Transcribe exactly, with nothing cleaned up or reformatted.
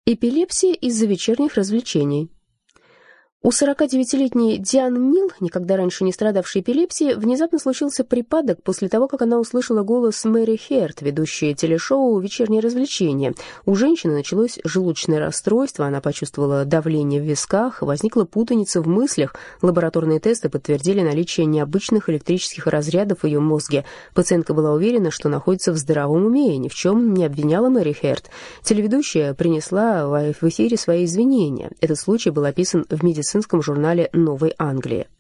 Эпилепсия из-за вечерних развлечений. У сорокадевятилетней Дианы Нил, никогда раньше не страдавшей эпилепсией, внезапно случился припадок после того, как она услышала голос Мэри Херт, ведущей телешоу «Вечерние развлечения». У женщины началось желудочное расстройство, она почувствовала давление в висках, возникла путаница в мыслях. Лабораторные тесты подтвердили наличие необычных электрических разрядов в ее мозге. Пациентка была уверена, что находится в здравом уме и ни в чем не обвиняла Мэри Херт. Телеведущая принесла в эфире свои извинения. Этот случай был описан в медицинском журнале «Новой Англии».